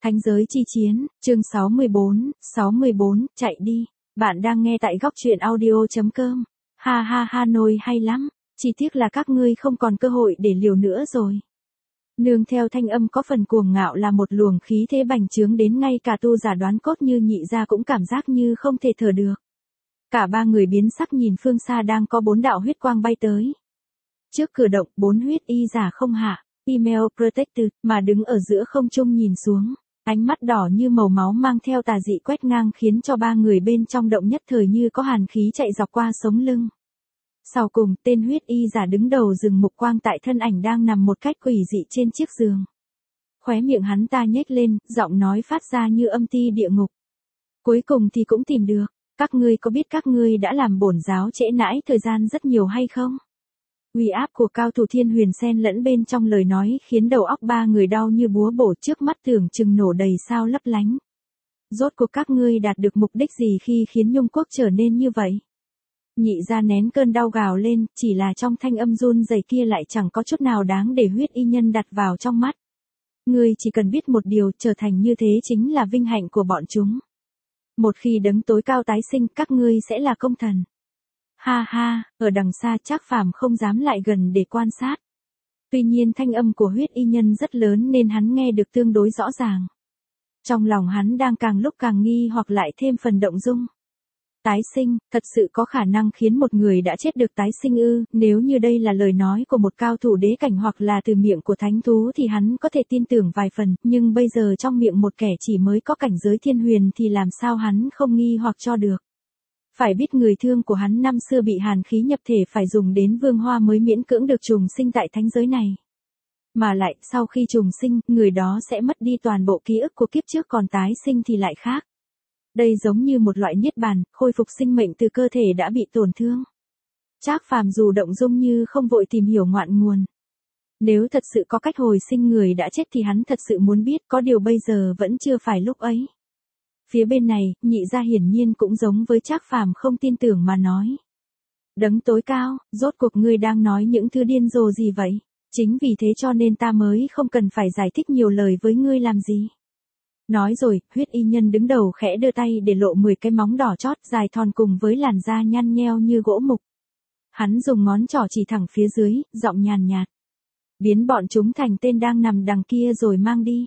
Thánh giới chi chiến, chương 64, chạy đi. Bạn đang nghe tại góc truyện audio.com. Ha ha ha, nồi hay lắm, chỉ tiếc là các ngươi không còn cơ hội để liều nữa rồi. Nương theo thanh âm có phần cuồng ngạo là một luồng khí thế bành trướng đến ngay cả tu giả đoán cốt như Nhị Gia cũng cảm giác như không thể thở được. Cả ba người biến sắc nhìn phương xa đang có 4 đạo huyết quang bay tới. Trước cửa động, 4 huyết y giả không hạ, email protected, mà đứng ở giữa không trung nhìn xuống. Ánh mắt đỏ như màu máu mang theo tà dị quét ngang khiến cho ba người bên trong động nhất thời như có hàn khí chạy dọc qua sống lưng. Sau cùng, tên huyết y giả đứng đầu dừng mục quang tại thân ảnh đang nằm một cách quỷ dị trên chiếc giường. Khóe miệng hắn ta nhếch lên, giọng nói phát ra như âm ti địa ngục. Cuối cùng thì cũng tìm được, các ngươi có biết các ngươi đã làm bổn giáo trễ nãi thời gian rất nhiều hay không? Uy áp của cao thủ Thiên Huyền xen lẫn bên trong lời nói khiến đầu óc ba người đau như búa bổ, trước mắt tưởng chừng nổ đầy sao lấp lánh. Rốt cuộc các ngươi đạt được mục đích gì khi khiến Nhung Quốc trở nên như vậy? Nhị Gia nén cơn đau gào lên, chỉ là trong thanh âm run rẩy kia lại chẳng có chút nào đáng để huyết y nhân đặt vào trong mắt. Ngươi chỉ cần biết một điều, trở thành như thế chính là vinh hạnh của bọn chúng. Một khi đấng tối cao tái sinh, các ngươi sẽ là công thần. Ha ha, ở đằng xa Trác Phàm không dám lại gần để quan sát. Tuy nhiên thanh âm của huyết y nhân rất lớn nên hắn nghe được tương đối rõ ràng. Trong lòng hắn đang càng lúc càng nghi hoặc lại thêm phần động dung. Tái sinh, thật sự có khả năng khiến một người đã chết được tái sinh ư? Nếu như đây là lời nói của một cao thủ đế cảnh hoặc là từ miệng của thánh thú thì hắn có thể tin tưởng vài phần, nhưng bây giờ trong miệng một kẻ chỉ mới có cảnh giới thiên huyền thì làm sao hắn không nghi hoặc cho được. Phải biết người thương của hắn năm xưa bị hàn khí nhập thể phải dùng đến vương hoa mới miễn cưỡng được trùng sinh tại thánh giới này. Mà lại, sau khi trùng sinh, người đó sẽ mất đi toàn bộ ký ức của kiếp trước, còn tái sinh thì lại khác. Đây giống như một loại niết bàn, khôi phục sinh mệnh từ cơ thể đã bị tổn thương. Trác Phàm dù động dung như không vội tìm hiểu ngọn nguồn. Nếu thật sự có cách hồi sinh người đã chết thì hắn thật sự muốn biết, có điều bây giờ vẫn chưa phải lúc ấy. Phía bên này, Nhị Gia hiển nhiên cũng giống với Trác Phàm không tin tưởng mà nói. Đấng tối cao, rốt cuộc ngươi đang nói những thứ điên rồ gì vậy? Chính vì thế cho nên ta mới không cần phải giải thích nhiều lời với ngươi làm gì. Nói rồi, huyết y nhân đứng đầu khẽ đưa tay để lộ 10 cái móng đỏ chót dài thon cùng với làn da nhăn nheo như gỗ mục. Hắn dùng ngón trỏ chỉ thẳng phía dưới, giọng nhàn nhạt. Biến bọn chúng thành tên đang nằm đằng kia rồi mang đi.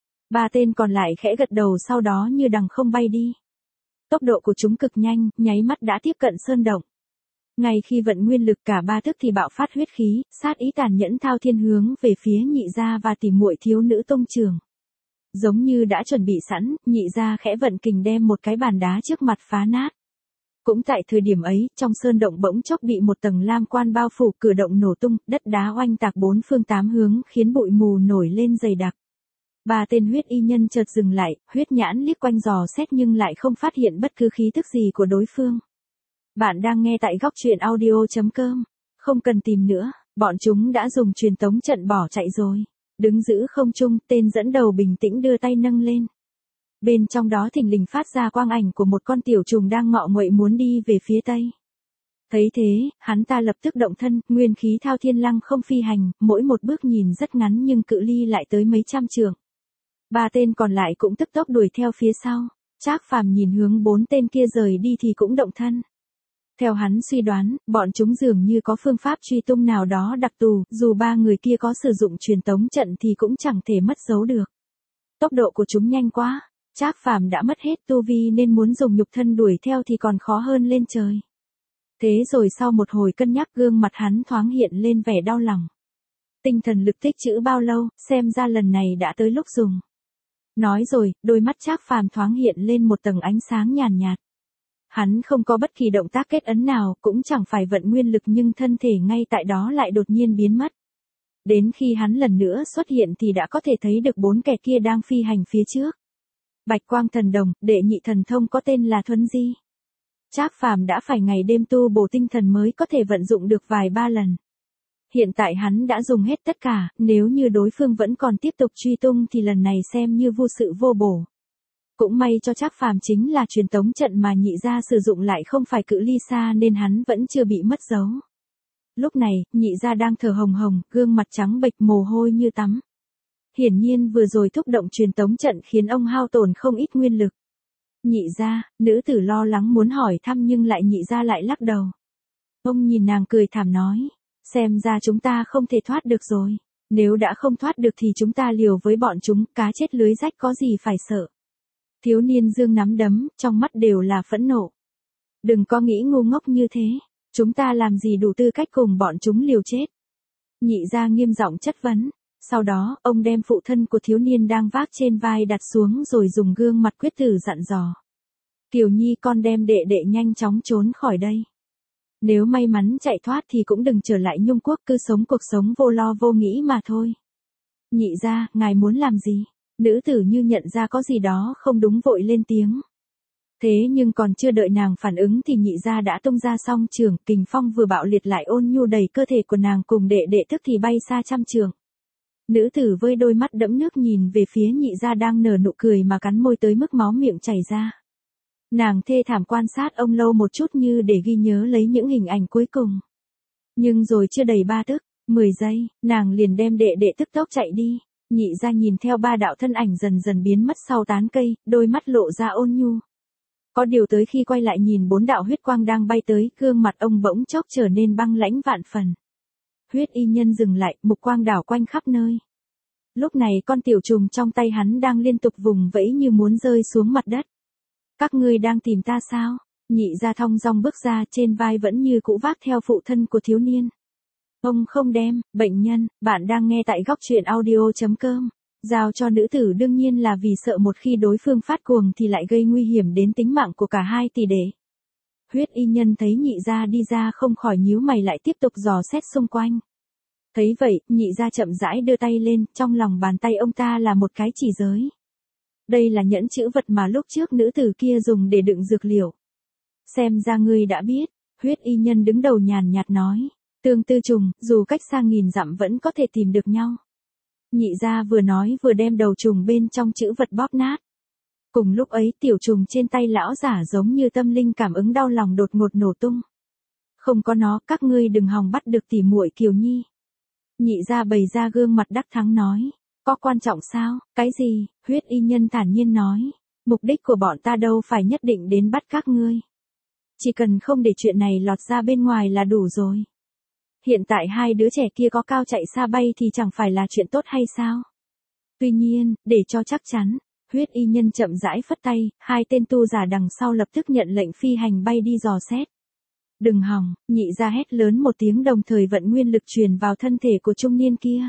3 tên còn lại khẽ gật đầu sau đó như đằng không bay đi. Tốc độ của chúng cực nhanh, nháy mắt đã tiếp cận sơn động. Ngay khi vận nguyên lực cả ba thức thì bạo phát huyết khí, sát ý tàn nhẫn thao thiên hướng về phía Nhị Gia và tỷ muội thiếu nữ tông trưởng. Giống như đã chuẩn bị sẵn, Nhị Gia khẽ vận kình đem một cái bàn đá trước mặt phá nát. Cũng tại thời điểm ấy, trong sơn động bỗng chốc bị một tầng lam quan bao phủ, cửa động nổ tung, đất đá oanh tạc 4 phương 8 hướng khiến bụi mù nổi lên dày đặc. 3 tên huyết y nhân chợt dừng lại, huyết nhãn liếc quanh dò xét nhưng lại không phát hiện bất cứ khí tức gì của đối phương. Bạn đang nghe tại góc truyện audio.com. Không cần tìm nữa, bọn chúng đã dùng truyền tống trận bỏ chạy rồi. Đứng giữ không trung, tên dẫn đầu bình tĩnh đưa tay nâng lên. Bên trong đó thình lình phát ra quang ảnh của một con tiểu trùng đang ngọ nguậy muốn đi về phía tây. Thấy thế, hắn ta lập tức động thân, nguyên khí thao thiên lăng không phi hành, mỗi một bước nhìn rất ngắn nhưng cự ly lại tới mấy trăm trượng. 3 tên còn lại cũng tức tốc đuổi theo phía sau. Trác Phàm nhìn hướng 4 tên kia rời đi thì cũng động thân. Theo hắn suy đoán, bọn chúng dường như có phương pháp truy tung nào đó đặc thù, dù 3 người kia có sử dụng truyền tống trận thì cũng chẳng thể mất dấu được. Tốc độ của chúng nhanh quá, Trác Phàm đã mất hết tu vi nên muốn dùng nhục thân đuổi theo thì còn khó hơn lên trời. Thế rồi sau một hồi cân nhắc, gương mặt hắn thoáng hiện lên vẻ đau lòng. Tinh thần lực tích trữ bao lâu, xem ra lần này đã tới lúc dùng. Nói rồi, đôi mắt Trác Phàm thoáng hiện lên một tầng ánh sáng nhàn nhạt. Hắn không có bất kỳ động tác kết ấn nào, cũng chẳng phải vận nguyên lực nhưng thân thể ngay tại đó lại đột nhiên biến mất. Đến khi hắn lần nữa xuất hiện thì đã có thể thấy được 4 kẻ kia đang phi hành phía trước. Bạch quang thần đồng, đệ nhị thần thông có tên là Thuấn Di. Trác Phàm đã phải ngày đêm tu bổ tinh thần mới có thể vận dụng được vài ba lần. Hiện tại hắn đã dùng hết tất cả, nếu như đối phương vẫn còn tiếp tục truy tung thì lần này xem như vô sự vô bổ. Cũng may cho Trác Phàm chính là truyền tống trận mà Nhị Gia sử dụng lại không phải cự ly xa nên hắn vẫn chưa bị mất dấu. Lúc này, Nhị Gia đang thở hồng hồng, gương mặt trắng bệch mồ hôi như tắm. Hiển nhiên vừa rồi thúc động truyền tống trận khiến ông hao tổn không ít nguyên lực. Nhị gia, nữ tử lo lắng muốn hỏi thăm nhưng lại nhị gia lại lắc đầu. Ông nhìn nàng cười thảm nói, xem ra chúng ta không thể thoát được rồi. Nếu đã không thoát được thì chúng ta liều với bọn chúng, cá chết lưới rách có gì phải sợ. Thiếu niên giương nắm đấm, trong mắt đều là phẫn nộ. Đừng có nghĩ ngu ngốc như thế, chúng ta làm gì đủ tư cách cùng bọn chúng liều chết. Nhị gia nghiêm giọng chất vấn. Sau đó, ông đem phụ thân của thiếu niên đang vác trên vai đặt xuống rồi dùng gương mặt quyết tử dặn dò. Kiều Nhi, con đem đệ đệ nhanh chóng trốn khỏi đây. Nếu may mắn chạy thoát thì cũng đừng trở lại Nhung Quốc, cứ sống cuộc sống vô lo vô nghĩ mà thôi. Nhị gia, ngài muốn làm gì? Nữ tử như nhận ra có gì đó không đúng vội lên tiếng. Thế nhưng còn chưa đợi nàng phản ứng thì nhị gia đã tung ra song trường, kình phong vừa bạo liệt lại ôn nhu đầy cơ thể của nàng cùng đệ đệ tức thì bay xa trăm trường. Nữ tử với đôi mắt đẫm nước nhìn về phía nhị gia đang nở nụ cười mà cắn môi tới mức máu miệng chảy ra. Nàng thê thảm quan sát ông lâu một chút như để ghi nhớ lấy những hình ảnh cuối cùng. Nhưng rồi chưa đầy 10 giây, nàng liền đem đệ đệ tức tốc chạy đi. Nhị gia nhìn theo ba đạo thân ảnh dần dần biến mất sau tán cây, đôi mắt lộ ra ôn nhu. Có điều tới khi quay lại nhìn 4 đạo huyết quang đang bay tới, gương mặt ông bỗng chốc trở nên băng lãnh vạn phần. Huyết y nhân dừng lại, mục quang đảo quanh khắp nơi. Lúc này con tiểu trùng trong tay hắn đang liên tục vùng vẫy như muốn rơi xuống mặt đất. Các ngươi đang tìm ta sao? Nhị gia thong dong bước ra, trên vai vẫn như cũ vác theo phụ thân của thiếu niên. Ông không đem, bệnh nhân, bạn đang nghe tại góc truyện audio.com. Giao cho nữ tử đương nhiên là vì sợ một khi đối phương phát cuồng thì lại gây nguy hiểm đến tính mạng của cả hai tỷ đệ. Huyết y nhân thấy nhị gia đi ra không khỏi nhíu mày lại tiếp tục dò xét xung quanh. Thấy vậy, nhị gia chậm rãi đưa tay lên, trong lòng bàn tay ông ta là một cái chỉ giới. Đây là nhẫn chữ vật mà lúc trước nữ tử kia dùng để đựng dược liệu. Xem ra ngươi đã biết, huyết y nhân đứng đầu nhàn nhạt nói. Tương tư trùng, dù cách xa nghìn dặm vẫn có thể tìm được nhau. Nhị gia vừa nói vừa đem đầu trùng bên trong chữ vật bóp nát. Cùng lúc ấy tiểu trùng trên tay lão giả giống như tâm linh cảm ứng đau lòng đột ngột nổ tung. Không có nó, các ngươi đừng hòng bắt được tỉ muội Kiều Nhi. Nhị gia bày ra gương mặt đắc thắng nói. Có quan trọng sao? Cái gì? Huyết y nhân thản nhiên nói. Mục đích của bọn ta đâu phải nhất định đến bắt các ngươi. Chỉ cần không để chuyện này lọt ra bên ngoài là đủ rồi. Hiện tại hai đứa trẻ kia có cao chạy xa bay thì chẳng phải là chuyện tốt hay sao? Tuy nhiên, để cho chắc chắn, huyết y nhân chậm rãi phất tay, hai tên tu giả đằng sau lập tức nhận lệnh phi hành bay đi dò xét. Đừng hòng, nhị gia hét lớn một tiếng đồng thời vận nguyên lực truyền vào thân thể của trung niên kia.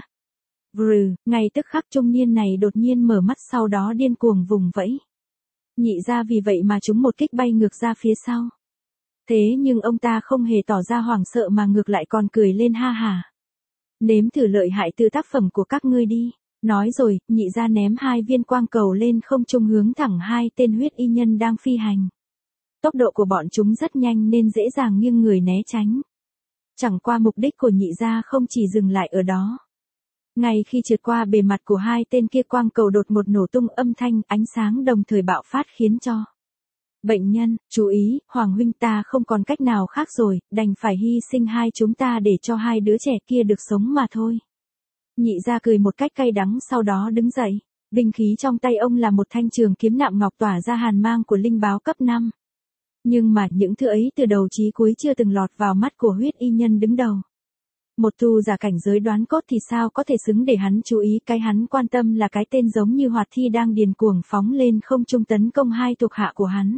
Ngay tức khắc trung niên này đột nhiên mở mắt sau đó điên cuồng vùng vẫy. Nhị gia vì vậy mà chúng một kích bay ngược ra phía sau. Thế nhưng ông ta không hề tỏ ra hoảng sợ mà ngược lại còn cười lên ha hả. Nếm thử lợi hại từ tác phẩm của các ngươi đi. Nói rồi, nhị gia ném hai viên quang cầu lên không trung hướng thẳng hai tên huyết y nhân đang phi hành. Tốc độ của bọn chúng rất nhanh nên dễ dàng nghiêng người né tránh. Chẳng qua mục đích của nhị gia không chỉ dừng lại ở đó. Ngay khi trượt qua bề mặt của hai tên kia quang cầu đột ngột nổ tung âm thanh ánh sáng đồng thời bạo phát khiến cho. Bệnh nhân, chú ý, Hoàng huynh ta không còn cách nào khác rồi, đành phải hy sinh hai chúng ta để cho hai đứa trẻ kia được sống mà thôi. Nhị gia cười một cách cay đắng sau đó đứng dậy. Binh khí trong tay ông là một thanh trường kiếm nạm ngọc tỏa ra hàn mang của linh báo cấp 5. Nhưng mà những thứ ấy từ đầu chí cuối chưa từng lọt vào mắt của huyết y nhân đứng đầu. Một tu giả cảnh giới đoán cốt thì sao có thể xứng để hắn chú ý, cái hắn quan tâm là cái tên giống như hoạt thi đang điền cuồng phóng lên không trung tấn công hai thuộc hạ của hắn.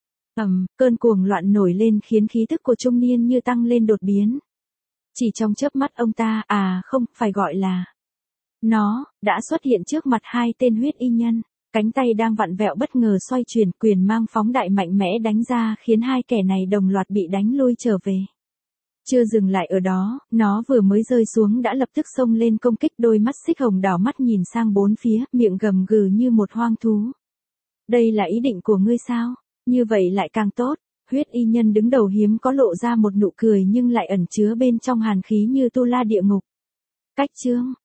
Cơn cuồng loạn nổi lên khiến khí tức của trung niên như tăng lên đột biến. Chỉ trong chớp mắt ông ta, không, phải gọi là nó, đã xuất hiện trước mặt hai tên huyết y nhân. Cánh tay đang vặn vẹo bất ngờ xoay chuyển, quyền mang phóng đại mạnh mẽ đánh ra khiến hai kẻ này đồng loạt bị đánh lui trở về. Chưa dừng lại ở đó, nó vừa mới rơi xuống đã lập tức xông lên công kích, đôi mắt xích hồng đảo mắt nhìn sang bốn phía, miệng gầm gừ như một hoang thú. Đây là ý định của ngươi sao? Như vậy lại càng tốt. Huyết y nhân đứng đầu hiếm có lộ ra một nụ cười nhưng lại ẩn chứa bên trong hàn khí như tu la địa ngục. Cách chương